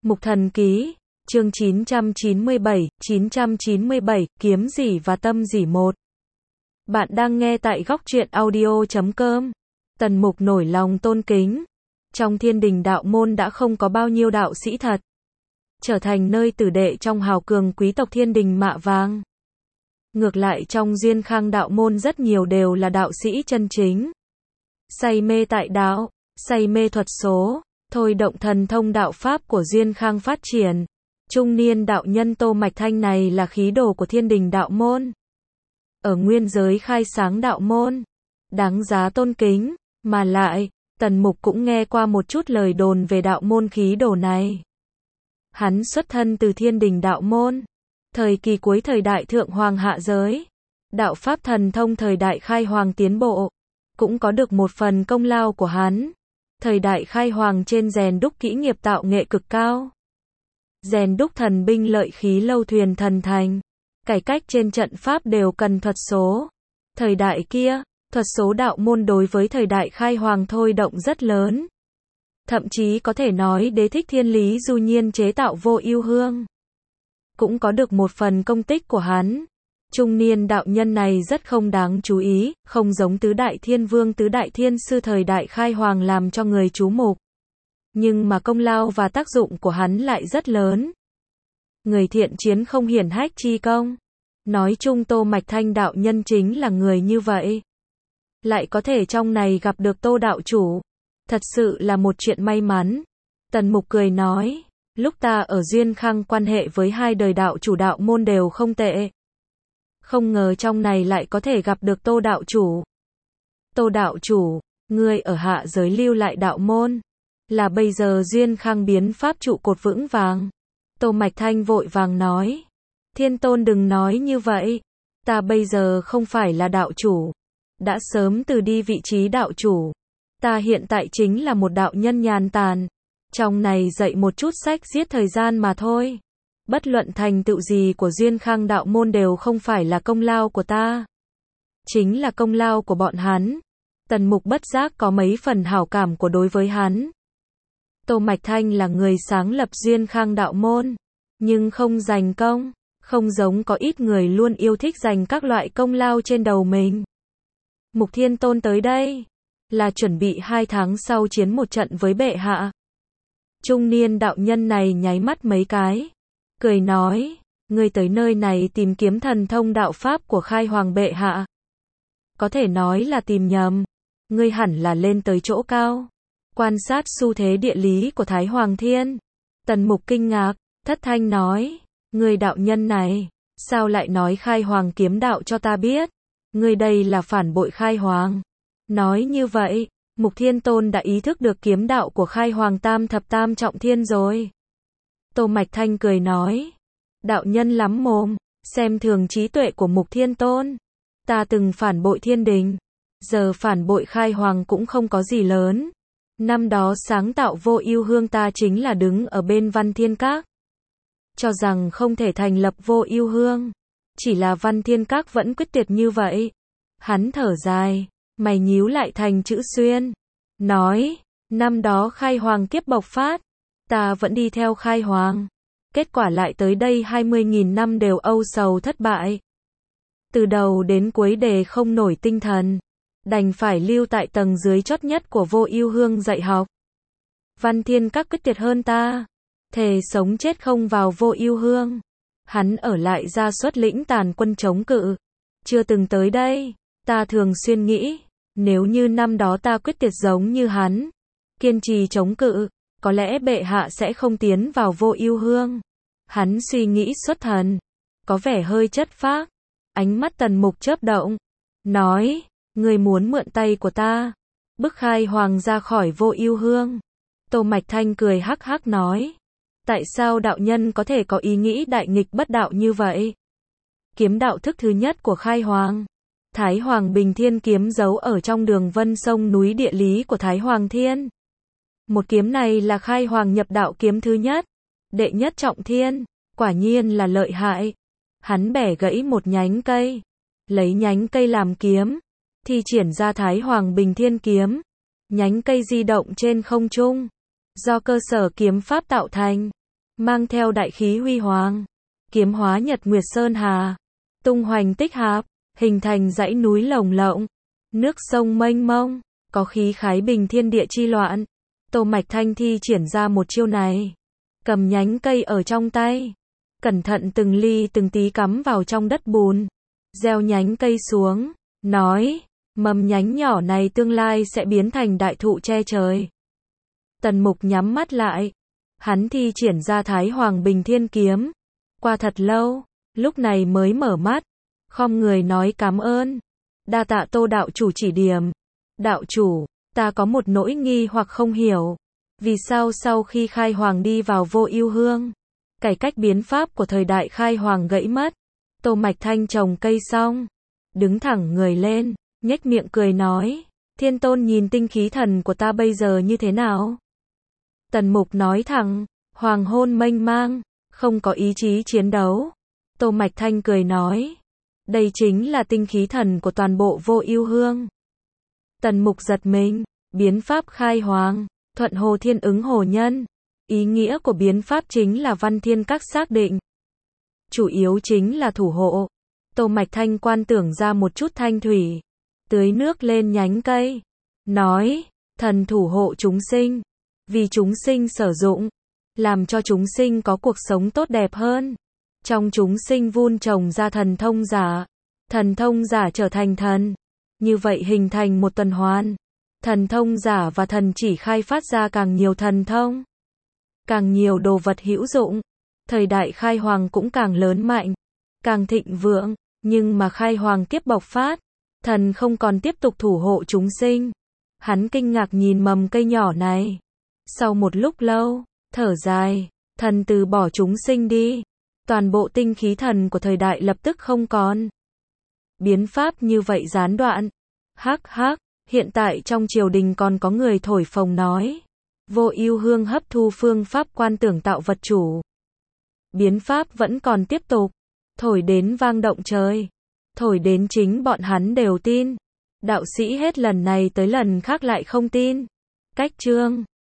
Mục Thần Ký, chương 997, Kiếm Dỉ và Tâm Dỉ 1. Bạn đang nghe tại góc truyện audio.com. Tần Mục nổi lòng tôn kính. Trong Thiên Đình đạo môn đã không có bao nhiêu đạo sĩ thật. Trở thành nơi tử đệ trong hào cường quý tộc Thiên Đình Mạ Vàng. Ngược lại trong Duyên Khang đạo môn rất nhiều đều là đạo sĩ chân chính. Say mê tại đạo, say mê thuật số, thôi động thần thông đạo pháp của Duyên Khang phát triển. Trung niên đạo nhân Tô Mạch Thanh này là khí đồ của Thiên Đình đạo môn. Ở nguyên giới khai sáng đạo môn, đáng giá tôn kính, mà lại, Tần Mục cũng nghe qua một chút lời đồn về đạo môn khí đồ này. Hắn xuất thân từ Thiên Đình đạo môn, thời kỳ cuối thời đại thượng hoàng hạ giới, đạo pháp thần thông thời đại khai hoàng tiến bộ, cũng có được một phần công lao của hắn. Thời đại khai hoàng trên rèn đúc kỹ nghiệp tạo nghệ cực cao, rèn đúc thần binh lợi khí lâu thuyền thần thành, cải cách trên trận pháp đều cần thuật số. Thời đại kia, thuật số đạo môn đối với thời đại khai hoàng thôi động rất lớn. Thậm chí có thể nói Đế Thích Thiên Lý Du Nhiên chế tạo Vô Ưu Hương, cũng có được một phần công tích của hắn. Trung niên đạo nhân này rất không đáng chú ý, không giống tứ đại thiên vương tứ đại thiên sư thời đại khai hoàng làm cho người chú mục. Nhưng mà công lao và tác dụng của hắn lại rất lớn. Người thiện chiến không hiển hách chi công. Nói chung Tô Mạch Thanh đạo nhân chính là người như vậy. Lại có thể trong này gặp được Tô đạo chủ. Thật sự là một chuyện may mắn. Tần Mục cười nói, lúc ta ở Duyên Khang quan hệ với hai đời đạo chủ đạo môn đều không tệ. Không ngờ trong này lại có thể gặp được Tô đạo chủ. Tô đạo chủ, ngươi ở hạ giới lưu lại đạo môn, là bây giờ Duyên Khang biến pháp trụ cột vững vàng. Tô Mạch Thanh vội vàng nói, Thiên Tôn đừng nói như vậy, ta bây giờ không phải là đạo chủ, đã sớm từ đi vị trí đạo chủ. Ta hiện tại chính là một đạo nhân nhàn tản, trong này dạy một chút sách giết thời gian mà thôi. Bất luận thành tựu gì của Duyên Khang đạo môn đều không phải là công lao của ta, chính là công lao của bọn hắn. Tần Mục bất giác có mấy phần hảo cảm của đối với hắn. Tô Mạch Thanh là người sáng lập Duyên Khang đạo môn, nhưng không giành công, không giống có ít người luôn yêu thích giành các loại công lao trên đầu mình. Mục Thiên Tôn tới đây, là chuẩn bị 2 tháng sau chiến một trận với bệ hạ. Trung niên đạo nhân này nháy mắt mấy cái, cười nói, ngươi tới nơi này tìm kiếm thần thông đạo pháp của khai hoàng bệ hạ. Có thể nói là tìm nhầm, ngươi hẳn là lên tới chỗ cao, quan sát xu thế địa lý của Thái Hoàng Thiên. Tần Mục kinh ngạc, thất thanh nói, ngươi đạo nhân này, sao lại nói khai hoàng kiếm đạo cho ta biết, ngươi đây là phản bội khai hoàng. Nói như vậy, Mục Thiên Tôn đã ý thức được kiếm đạo của khai hoàng tam thập tam trọng thiên rồi. Tô Mạch Thanh cười nói, đạo nhân lắm mồm, xem thường trí tuệ của Mục Thiên Tôn. Ta từng phản bội Thiên Đình, giờ phản bội khai hoàng cũng không có gì lớn. Năm đó sáng tạo Vô Ưu Hương ta chính là đứng ở bên Văn Thiên Các, cho rằng không thể thành lập Vô Ưu Hương, chỉ là Văn Thiên Các vẫn quyết tuyệt như vậy. Hắn thở dài, mày nhíu lại thành chữ xuyên, nói, năm đó khai hoàng kiếp bộc phát, ta vẫn đi theo khai hoàng, kết quả lại tới đây 20.000 năm đều âu sầu thất bại. Từ đầu đến cuối đề không nổi tinh thần, đành phải lưu tại tầng dưới chót nhất của Vô Ưu Hương dạy học. Văn Thiên Các quyết tuyệt hơn ta, thề sống chết không vào Vô Ưu Hương. Hắn ở lại ra xuất lĩnh tàn quân chống cự, chưa từng tới đây. Ta thường xuyên nghĩ, nếu như năm đó ta quyết tuyệt giống như hắn, kiên trì chống cự, có lẽ bệ hạ sẽ không tiến vào Vô Ưu Hương. Hắn suy nghĩ xuất thần, có vẻ hơi chất phác. Ánh mắt Tần Mục chớp động, nói, ngươi muốn mượn tay của ta, bức khai hoàng ra khỏi Vô Ưu Hương. Tô Mạch Thanh cười hắc hắc nói, tại sao đạo nhân có thể có ý nghĩ đại nghịch bất đạo như vậy? Kiếm đạo thức thứ nhất của khai hoàng, Thái Hoàng Bình Thiên kiếm giấu ở trong đường vân sông núi địa lý của Thái Hoàng Thiên. Một kiếm này là khai hoàng nhập đạo kiếm thứ nhất, đệ nhất trọng thiên, quả nhiên là lợi hại. Hắn bẻ gãy một nhánh cây, lấy nhánh cây làm kiếm, thi triển ra Thái Hoàng Bình Thiên kiếm. Nhánh cây di động trên không trung, do cơ sở kiếm pháp tạo thành, mang theo đại khí huy hoàng, kiếm hóa nhật nguyệt sơn hà, tung hoành tích hạp, hình thành dãy núi lồng lộng, nước sông mênh mông, có khí khái bình thiên địa chi loạn. Tô Mạch Thanh thi triển ra một chiêu này, cầm nhánh cây ở trong tay, cẩn thận từng ly từng tí cắm vào trong đất bùn, gieo nhánh cây xuống, nói, mầm nhánh nhỏ này tương lai sẽ biến thành đại thụ che trời. Tần Mục nhắm mắt lại, hắn thi triển ra Thái Hoàng Bình Thiên Kiếm, qua thật lâu, lúc này mới mở mắt, khom người nói cảm ơn, đa tạ Tô đạo chủ chỉ điểm. Đạo chủ, ta có một nỗi nghi hoặc không hiểu, vì sao sau khi Khai Hoàng đi vào Vô Ưu Hương, cải cách biến pháp của thời đại Khai Hoàng gãy mất. Tô Mạch Thanh trồng cây xong, đứng thẳng người lên, nhếch miệng cười nói, Thiên Tôn nhìn tinh khí thần của ta bây giờ như thế nào? Tần Mục nói thẳng, hoàng hôn mênh mang, không có ý chí chiến đấu. Tô Mạch Thanh cười nói, đây chính là tinh khí thần của toàn bộ Vô Ưu Hương. Tần Mục giật mình, biến pháp Khai Hoàng, thuận hồ thiên ứng hồ nhân. Ý nghĩa của biến pháp chính là văn thiên các xác định. Chủ yếu chính là thủ hộ. Tô Mạch Thanh quan tưởng ra một chút thanh thủy, tưới nước lên nhánh cây, nói, thần thủ hộ chúng sinh, vì chúng sinh sử dụng, làm cho chúng sinh có cuộc sống tốt đẹp hơn. Trong chúng sinh vun trồng ra thần thông giả trở thành thần. Như vậy hình thành một tuần hoàn. Thần thông giả và thần chỉ khai phát ra càng nhiều thần thông, càng nhiều đồ vật hữu dụng. Thời đại Khai Hoàng cũng càng lớn mạnh, càng thịnh vượng, nhưng mà Khai Hoàng kiếp bộc phát, thần không còn tiếp tục thủ hộ chúng sinh. Hắn kinh ngạc nhìn mầm cây nhỏ này. Sau một lúc lâu, thở dài, thần từ bỏ chúng sinh đi. Toàn bộ tinh khí thần của thời đại lập tức không còn. Biến pháp như vậy gián đoạn. Hắc hắc, hiện tại trong triều đình còn có người thổi phồng nói, Vô Ưu Hương hấp thu phương pháp quan tưởng tạo vật chủ. Biến pháp vẫn còn tiếp tục, thổi đến vang động trời, thổi đến chính bọn hắn đều tin. Đạo sĩ hết lần này tới lần khác lại không tin. Cách chương